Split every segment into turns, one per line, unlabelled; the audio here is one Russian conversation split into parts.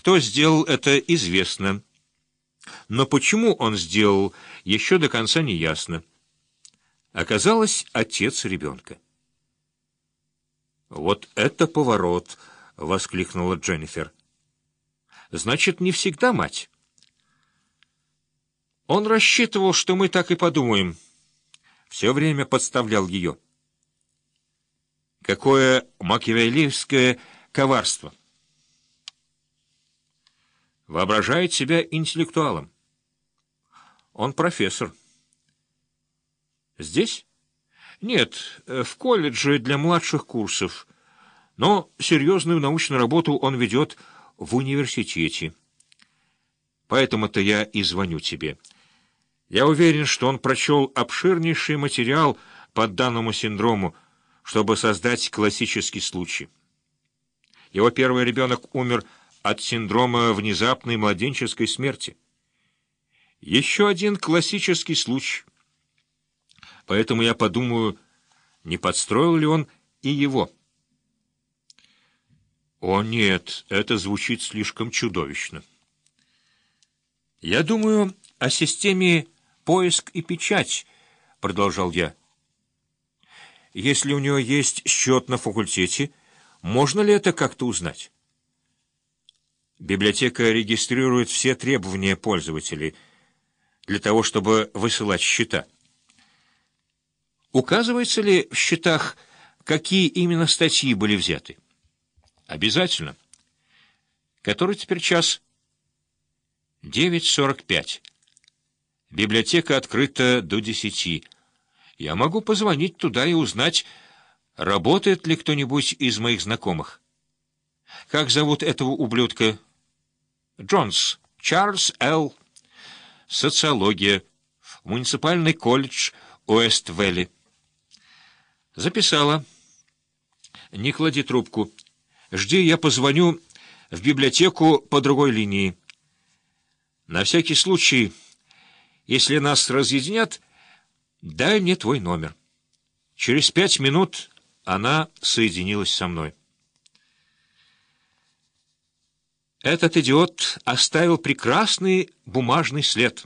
Кто сделал это, известно. Но почему он сделал, еще до конца не ясно. Оказалось, отец ребенка. «Вот это поворот!» — воскликнула Дженнифер. «Значит, не всегда мать». Он рассчитывал, что мы так и подумаем. Все время подставлял ее. Какое макиавеллийское коварство! Воображает себя интеллектуалом. Он профессор. Здесь? Нет, в колледже для младших курсов. Но серьезную научную работу он ведет в университете. Поэтому-то я и звоню тебе. Я уверен, что он прочел обширнейший материал по данному синдрому, чтобы создать классический случай. Его первый ребенок умер от синдрома внезапной младенческой смерти. Еще один классический случай. Поэтому я подумаю, не подстроил ли он и его. О нет, это звучит слишком чудовищно. Я думаю о системе «Поиск и печать», — продолжал я. Если у него есть счет на факультете, можно ли это как-то узнать? Библиотека регистрирует все требования пользователей для того, чтобы высылать счета. Указывается ли в счетах, какие именно статьи были взяты? Обязательно. Который теперь час? 9:45. Библиотека открыта до 10. Я могу позвонить туда и узнать, работает ли кто-нибудь из моих знакомых. Как зовут этого ублюдка? Джонс. Чарльз Л. Социология. Муниципальный колледж Уэст-Вэлли. Записала. Не клади трубку. Жди, я позвоню в библиотеку по другой линии. На всякий случай, если нас разъединят, дай мне твой номер. Через 5 минут она соединилась со мной. Этот идиот оставил прекрасный бумажный след.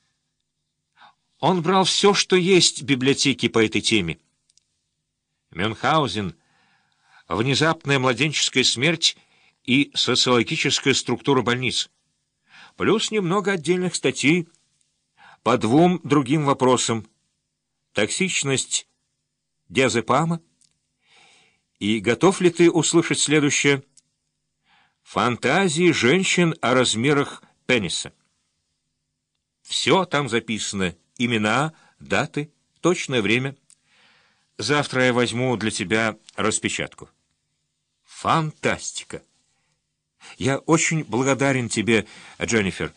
Он брал все, что есть в библиотеке по этой теме. Мюнхгаузен, внезапная младенческая смерть и социологическая структура больниц, плюс немного отдельных статей по 2 другим вопросам: токсичность диазепама и готов ли ты услышать следующее? Фантазии женщин о размерах пениса. Все там записано: имена, даты, точное время. Завтра я возьму для тебя распечатку. Фантастика! Я очень благодарен тебе, Дженнифер.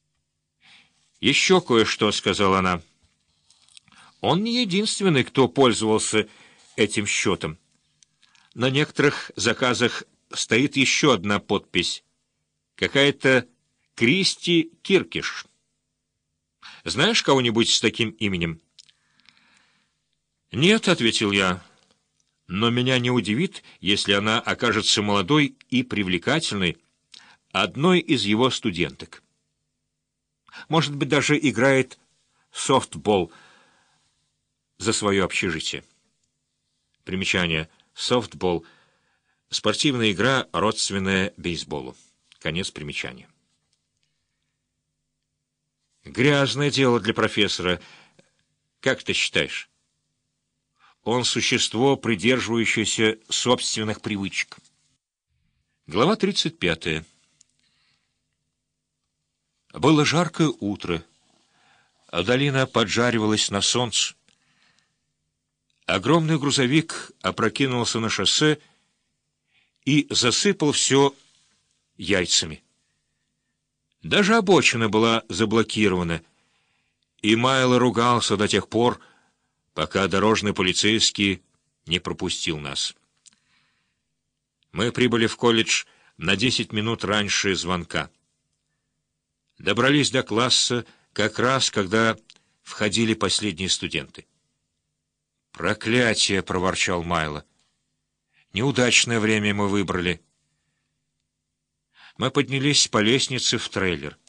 Еще кое-что, — сказала она. Он не единственный, кто пользовался этим счетом. На некоторых заказах стоит еще одна подпись. Какая-то Кристи Киркиш. Знаешь кого-нибудь с таким именем? «Нет», — ответил я, — «но меня не удивит, если она окажется молодой и привлекательной, одной из его студенток. Может быть, даже играет софтбол за свое общежитие». Примечание. Софтбол — спортивная игра, родственная бейсболу. Конец примечания. Грязное дело для профессора. Как ты считаешь? Он существо, придерживающееся собственных привычек. Глава 35. Было жаркое утро, а долина поджаривалась на солнце. Огромный грузовик опрокинулся на шоссе и засыпал все яйцами. Даже обочина была заблокирована, и Майло ругался до тех пор, пока дорожный полицейский не пропустил нас. Мы прибыли в колледж на 10 минут раньше звонка. Добрались до класса как раз, когда входили последние студенты. «Проклятие!» — проворчал Майло. «Неудачное время мы выбрали». Мы поднялись по лестнице в трейлер.